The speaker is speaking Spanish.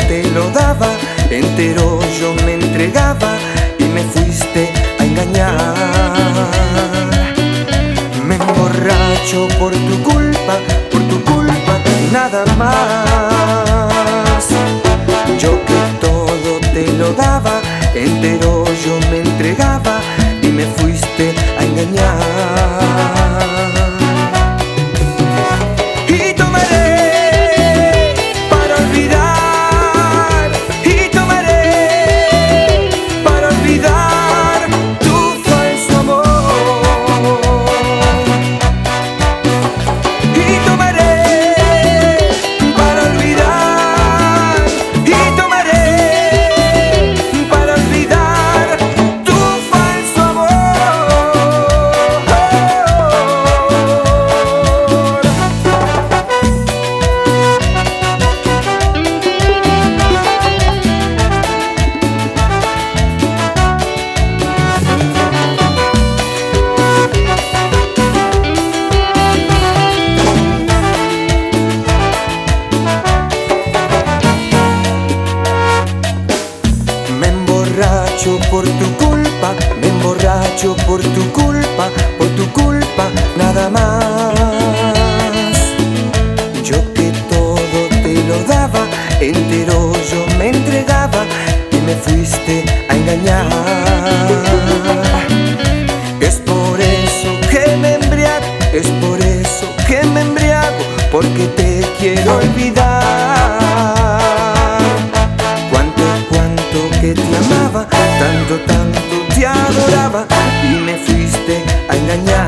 te lo daba, entero yo me entregaba y me fuiste a engañar. Me emborracho por tu culpa, nada más. Yo que todo te lo daba, entero yo me entregaba y me fuiste a engañar. Y tomaré para olvidar, y tomaré para olvidar tu falso amor. Y tomaré para olvidar, y tomaré para olvidar tu falso amor. Me emborracho por tu culpa, me emborracho por tu culpa, nada más. Yo que todo te lo daba, entero yo me entregaba y me fuiste a engañar. Es por eso que me embriago, es por eso que me embriago, porque te quiero olvidar. Que te amaba, tanto te adoraba y me fuiste a engañar.